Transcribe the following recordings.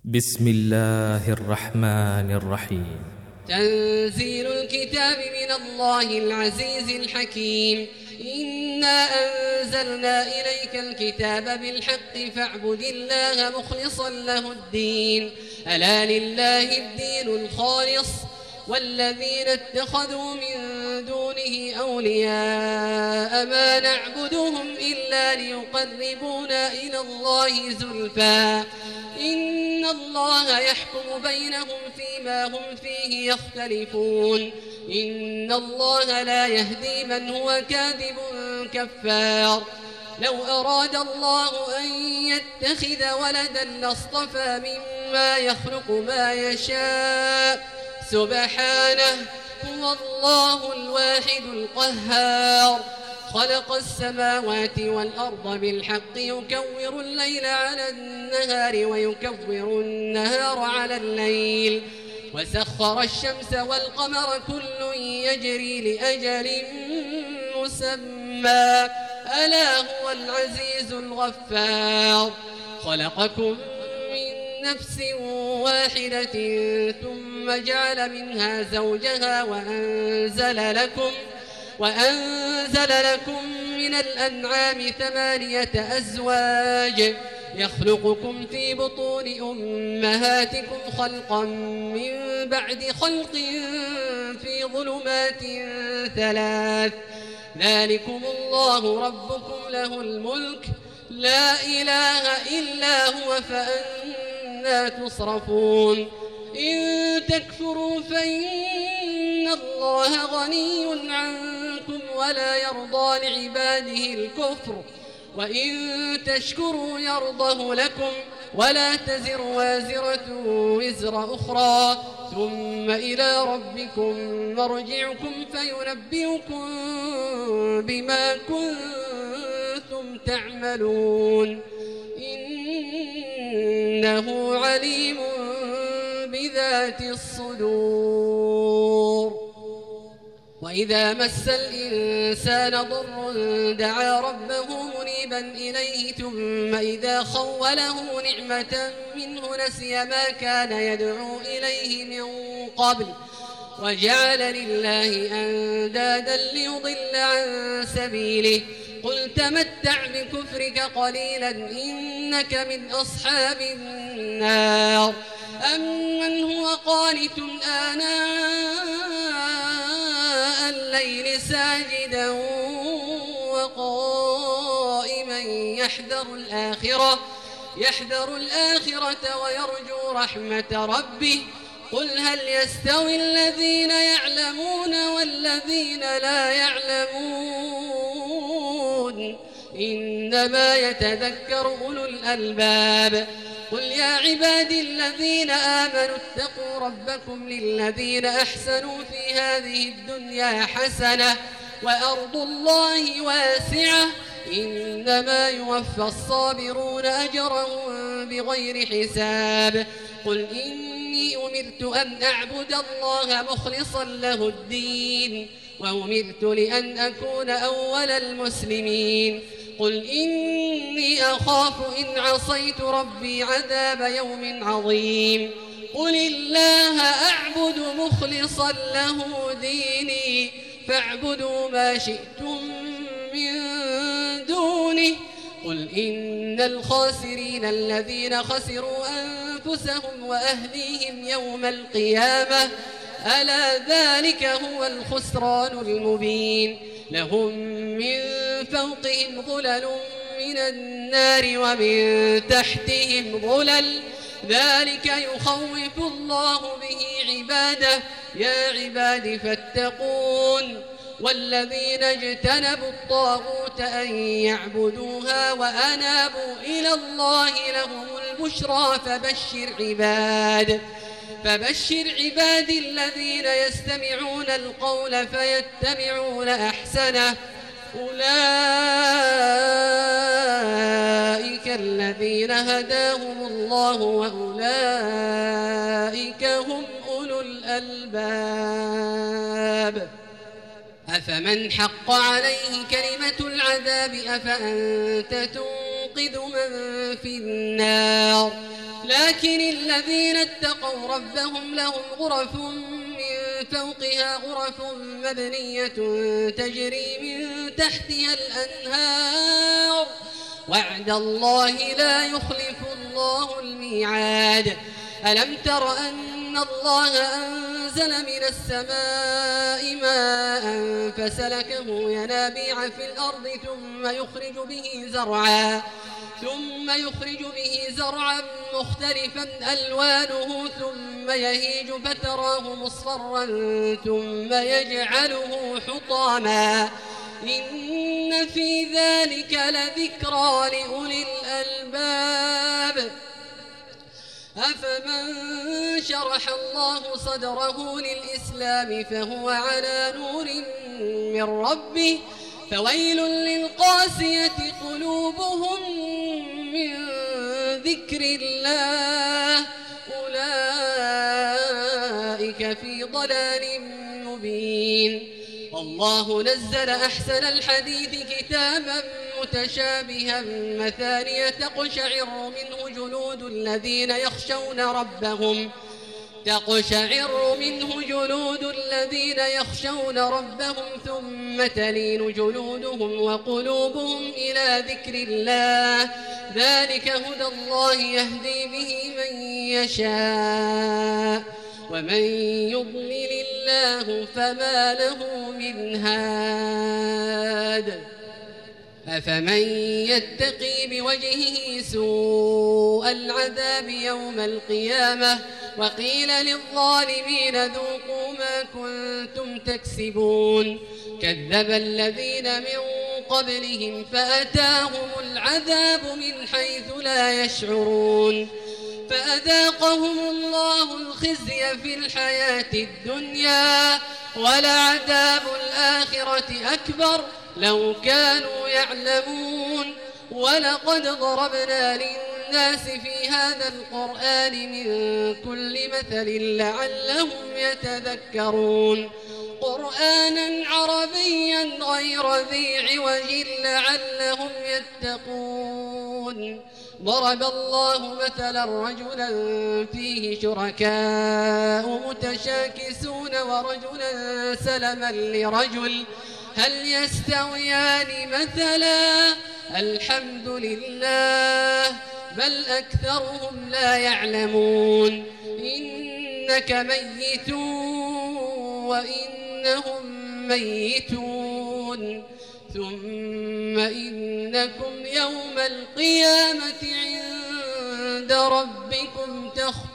بسم الله الرحمن الرحيم. تنزيل الكتاب من الله العزيز الحكيم. إنا أنزلنا إليك الكتاب بالحق فاعبد الله مخلصا له الدين. ألا لله الدين الخالص والذين اتخذوا من دونه أولياء ما نعبدهم إلا ليقربونا إلى الله زلفى إن الله يحكم بينهم فيما هم فيه يختلفون. إن الله لا يهدي من هو كاذب كفار. لو أراد الله أن يتخذ ولدا لاصطفى مما يخلق ما يشاء سبحانه هو الله الواحد القهار. خلق السماوات والأرض بالحق يكور الليل على النهار ويكور النهار على الليل وسخر الشمس والقمر كل يجري لأجل مسمى ألا هو العزيز الغفار. خلقكم من نفس واحدة ثم جعل منها زوجها وأنزل لكم من الأنعام 8 أزواج يخلقكم في بطون أمهاتكم خلقا من بعد خلق في ظلمات 3 ذلكم الله ربكم له الملك لا إله إلا هو فأنى تصرفون. إن تكفروا فإن الله غني عنكم ولا يرضى لعباده الكفر وإن تشكروا يرضه لكم ولا تزر وازرة وزر أخرى ثم إلى ربكم مرجعكم فينبئكم بما كنتم تعملون إنه عليم بذات الصدور. وإذا مس الإنسان ضر دعا ربه منيبا إليه ثم إذا خوله نعمة منه نسي ما كان يدعو إليه من قبل وجعل لله أندادا ليضل عن سبيله. قل تمتع بكفرك قليلا إنك من أصحاب النار. أمن هو قانت آناء الليل ساجدا وقائما يحذر الآخرة ويرجو رحمة ربه. قل هل يستوي الذين يعلمون والذين لا يعلمون إنما يتذكر أولو الألباب. قل يا عبادي الذين آمنوا اتقوا ربكم للذين أحسنوا في هذه الدنيا حسنة وأرض الله واسعة إنما يوفى الصابرون أجرهم بغير حساب. قل إني أمرت أن أعبد الله مخلصا له الدين وأمرت لأن أكون أول المسلمين. قل إني أخاف إن عصيت ربي عذاب يوم عظيم. قل الله أعبد مخلصا له ديني فاعبدوا ما شئتم من دونه. قل إن الخاسرين الذين خسروا أنفسهم وأهليهم يوم القيامة ألا ذلك هو الخسران المبين. لهم من فوقهم ظلل من النار ومن تحتهم ظلل ذلك يخوف الله به عباده يا عباد فاتقون. والذين اجتنبوا الطاغوت أن يعبدوها وأنابوا إلى الله لهم البشرى فبشر عبادي الذين يستمعون القول فيتبعون أحسنه أولئك الذين هداهم الله وأولئك هم أولو الألباب. أفمن حق عليه كلمة العذاب أفأنت تنقذ من في النار لكن الذين اتقوا ربهم لهم غرف من فوقها غرف مبنية تجري من تحتها الأنهار وعد الله لا يخلف الله الميعاد. ألم تر أن الله أنزل من السماء ماء فسلكه ينابيع في الأرض ثم يخرج به زرعا مختلفا ألوانه ثم يهيج فتراه مصفرا ثم يجعله حطاما إن في ذلك لذكرى لأولي الألباب. أفمن شرح الله صدره للإسلام فهو على نور من ربه فويل للقاسية قلوبهم من ذكر الله أولئك في ضلال مبين. الله نزل أحسن الحديث كتابا متشابها مثانية تقشعر منه جلود الذين يخشون ربهم ثم تلين جلودهم وقلوبهم إلى ذكر الله ذلك هدى الله يهدي به من يشاء ومن يضلل الله فما له من هاد. أفمن يتقي بوجهه سوء العذاب يوم القيامة وقيل للظالمين ذوقوا ما كنتم تكسبون كذب الذين من قبلهم فأتاهم العذاب من حيث لا يشعرون فأذاقهم الله الخزي في الحياة الدنيا ولعذاب الآخرة أكبر لو كانوا يعلمون. ولقد ضربنا للناس في هذا القرآن من كل مثل لعلهم يتذكرون قرآنا عربيا غير ذي عوج لعلهم يتقون. ضرب الله مثلا رجلا فيه شركاء متشاكسون ورجلا سلما لرجل هل يستويان مثلا الحمد لله بل أكثرهم لا يعلمون. إنك ميت وإنهم ميتون ثم إنكم يوم القيامة عند ربكم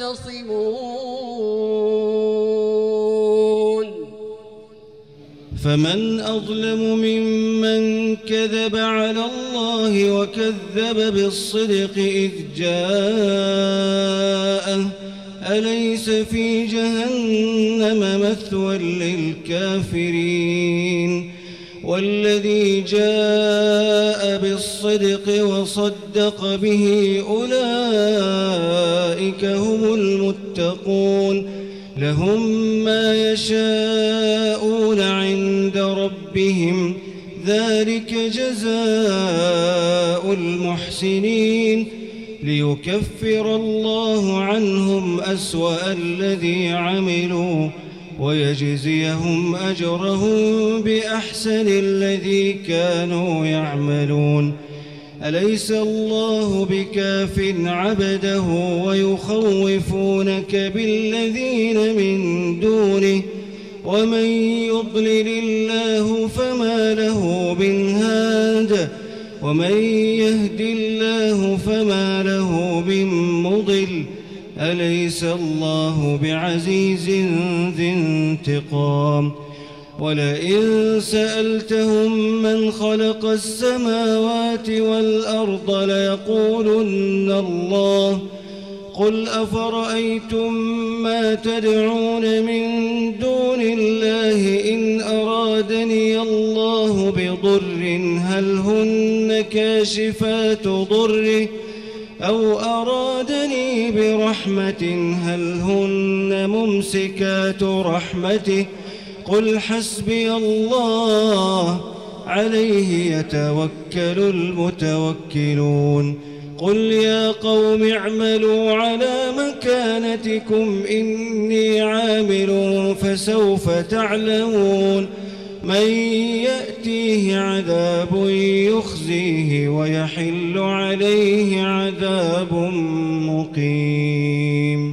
تختصمون. فمن أظلم ممن كذب على الله وكذب بالصدق إذ جاءه أليس في جهنم مثوى للكافرين والذي جاء بالصدق وصدق به أولئك هم المتقون لهم ما يشاءون عند ربهم ذلك جزاء المحسنين ليكفر الله عنهم أسوأ الذي عملوا ويجزيهم أجرهم بأحسن الذي كانوا يعملون. أليس الله بكاف عبده ويخوفونك بالذين من دونه ومن يضلل الله فما له من هاد ومن يهد الله فما له من مضل أليس الله بعزيز ذي انتقام. ولئن سألتهم من خلق السماوات والأرض ليقولن الله قل أفرأيتم ما تدعون من دون الله إن أرادني الله بضر هل هن كاشفات ضره أو أرادني برحمة هل هن ممسكات رحمته قل حسبي الله عليه يتوكل المتوكلون. قل يا قوم اعملوا على مكانتكم إني عامل فسوف تعلمون من يأتيه عذاب يخزيه ويحل عليه عذاب مقيم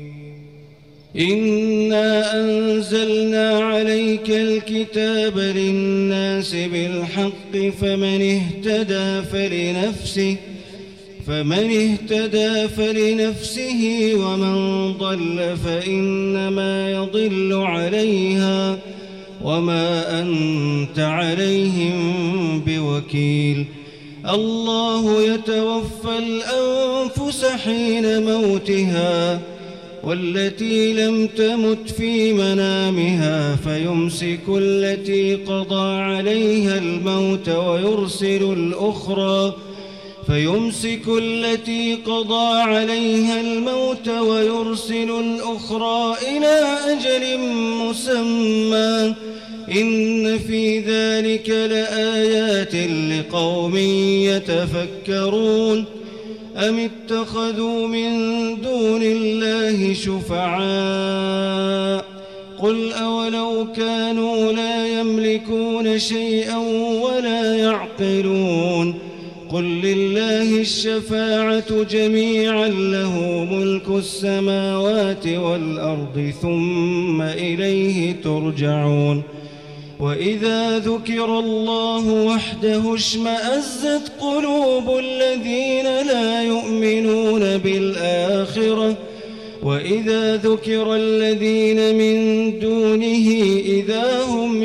إنا أنزلنا عليك الكتاب للناس بالحق فمن اهتدى فلنفسه ومن ضل فإنما يضل عليها وما أنت عليهم بوكيل الله يتوفى الأنفس حين موتها والتي لم تمت في منامها فيمسك التي قضى عليها الموت ويرسل الأخرى إلى أجل مسمى إن في ذلك لآيات لقوم يتفكرون أم اتخذوا من دون الله شفعاء قل أولو كانوا لا يملكون شيئا ولا يعقلون قل لله الشفاعة جميعا له ملك السماوات والأرض ثم إليه ترجعون وإذا ذكر الله وحده اشمأزت قلوب الذين لا يؤمنون بالآخرة وإذا ذكر الذين من دونه إذا هم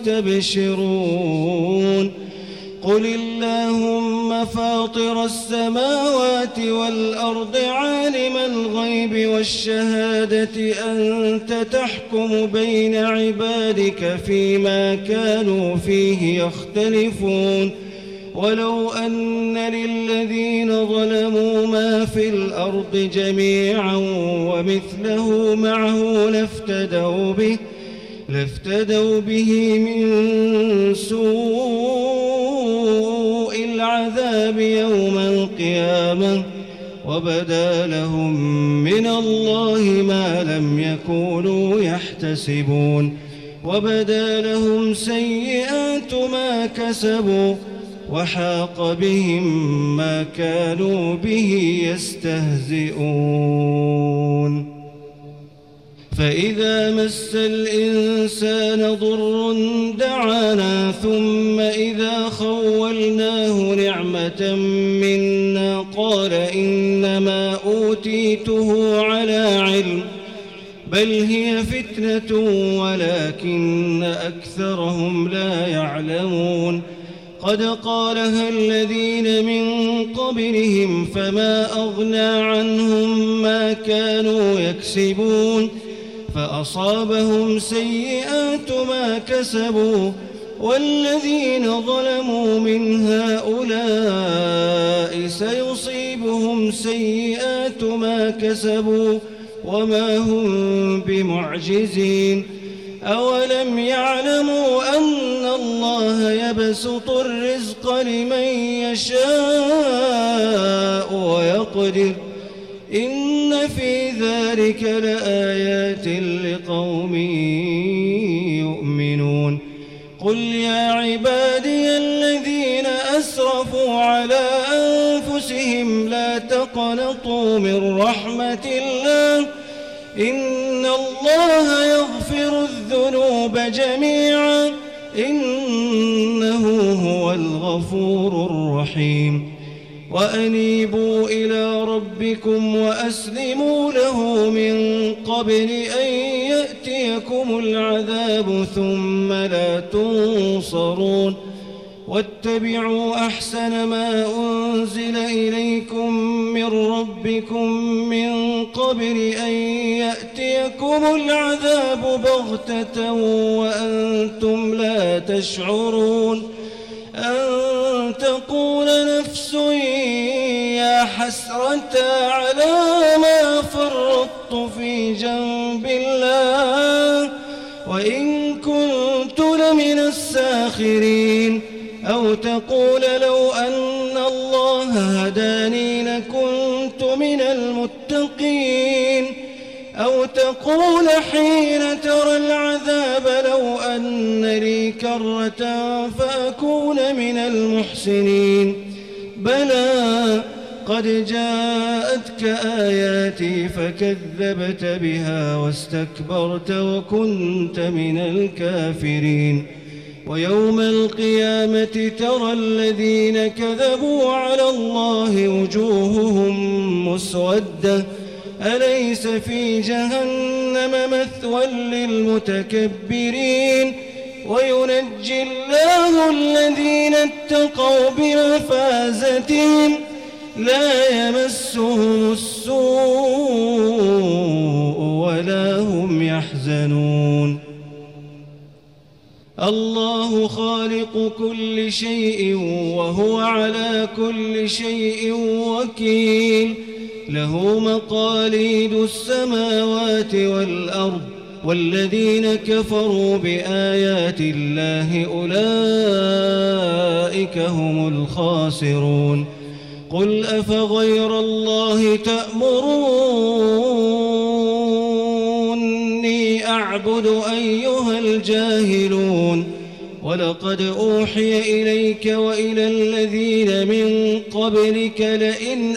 يستبشرون قل اللهم فاطر السماوات والأرض عالم الغيب والشهادة أنت تحكم بين عبادك فيما كانوا فيه يختلفون ولو أن للذين ظلموا ما في الأرض جميعا ومثله معه لافتدوا به من سوء العذاب يوم القيامة وبدا لهم من الله ما لم يكونوا يحتسبون وبدا لهم سيئات ما كسبوا وحاق بهم ما كانوا به يستهزئون فإذا مس الإنسان ضر دعانا ثم إذا خولناه نعمة منا قال إنما أوتيته على علم بل هي فتنة ولكن أكثرهم لا يعلمون قد قالها الذين من قبلهم فما أغنى عنهم ما كانوا يكسبون فأصابهم سيئات ما كسبوا والذين ظلموا من هؤلاء سيصيبهم سيئات ما كسبوا وما هم بمعجزين أولم يعلموا أن الله يبسط الرزق لمن يشاء ويقدر إن في ذلك لآيات لقوم يؤمنون قل يا عبادي الذين أسرفوا على أنفسهم لا تقنطوا من رحمة الله إن الله يغفر الذنوب جميعا إنه هو الغفور الرحيم وأنيبوا إلى ربكم وأسلموا له من قبل أن يأتيكم العذاب ثم لا تنصرون واتبعوا أحسن ما أنزل إليكم من ربكم من قبل أن يأتيكم العذاب بغتة وأنتم لا تشعرون أن تقول نفس يا حسرة على ما فرطت في جنب الله وإن كنت لمن الساخرين أو تقول لو أن الله هداني أو تقول حين ترى العذاب لو أن لي كرة فأكون من المحسنين بلى قد جاءتك آياتي فكذبت بها واستكبرت وكنت من الكافرين ويوم القيامة ترى الذين كذبوا على الله وجوههم مسودة أليس في جهنم مثوى للمتكبرين وينجي الله الذين اتقوا بمفازتهم لا يمسهم السوء ولا هم يحزنون الله خالق كل شيء وهو على كل شيء وكيل له مقاليد السماوات والأرض والذين كفروا بآيات الله أولئك هم الخاسرون قل أفغير الله تأمروني أعبد أيها الجاهلون ولقد أوحي إليك وإلى الذين من قبلك لئن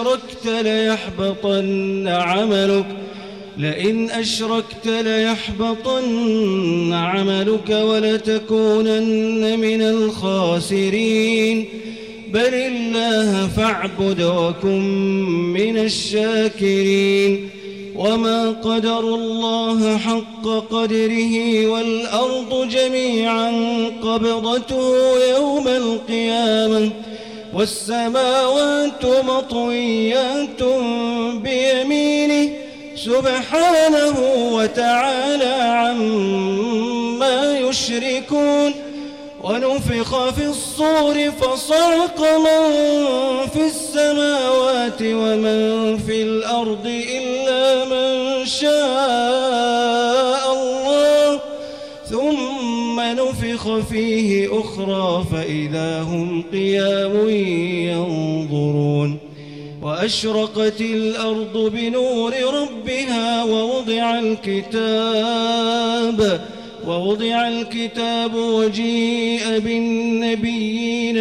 أشركت ليحبطن عملك ولتكونن من الخاسرين بل الله فاعبد وكن من الشاكرين وما قدروا الله حق قدره والأرض جميعا قبضته يوم القيامة والسماوات مطويات بيمينه سبحانه وتعالى عما يشركون ونفخ في الصور فصعق من في السماوات ومن في الأرض إلا من شاء الله ثم نفخ فيه أخرى فإذا هم قيام ينظرون وأشرقت الأرض بنور ربها ووضع الكتاب وجيء بالنبيين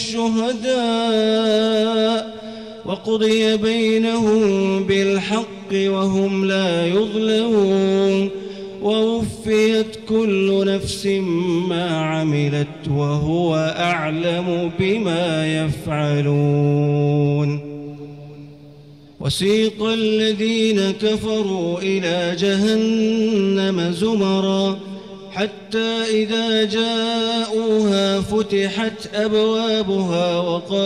والشهداء وقضي بينهم بالحق وهم لا يظلمون ووفيت كل نفس ما عملت وهو أعلم بما يفعلون وسيق الذين كفروا إلى جهنم زمرا حتى إذا جاءوها فتحت أبوابها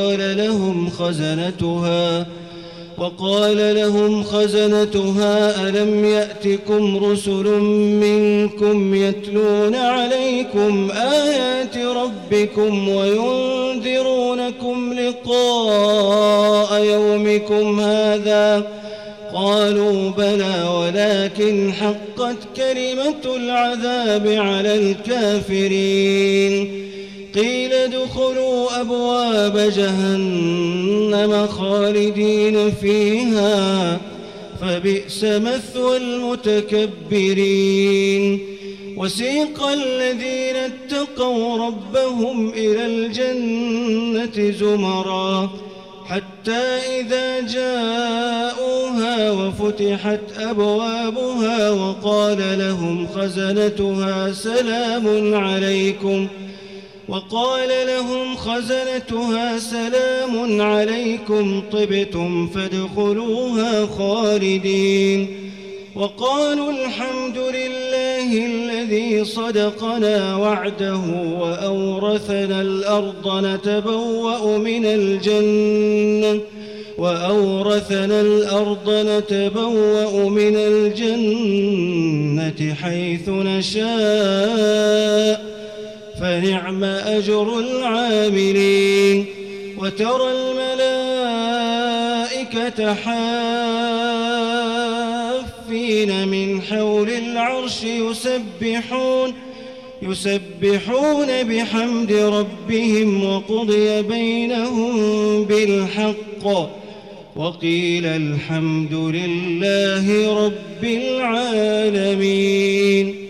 وقال لهم خزنتها ألم يأتكم رسل منكم يتلون عليكم آيات ربكم وينذرونكم لقاء يومكم هذا قالوا بلى ولكن حقت كلمة العذاب على الكافرين قيل ادخلوا أبواب جهنم خالدين فيها فبئس مثوى المتكبرين وسيق الذين اتقوا ربهم إلى الجنة زمرا حتى إذا جاءوها وفتحت أبوابها وقال لهم خزنتها سلام عليكم طبتم فادخلوها خالدين وقالوا الحمد لله الذي صدقنا وعده وأورثنا الأرض نتبوأ من الجنة حيث نشاء فنعم أجر العاملين وترى الملائكة حافين من حول العرش يسبحون بحمد ربهم وقضي بينهم بالحق وقيل الحمد لله رب العالمين.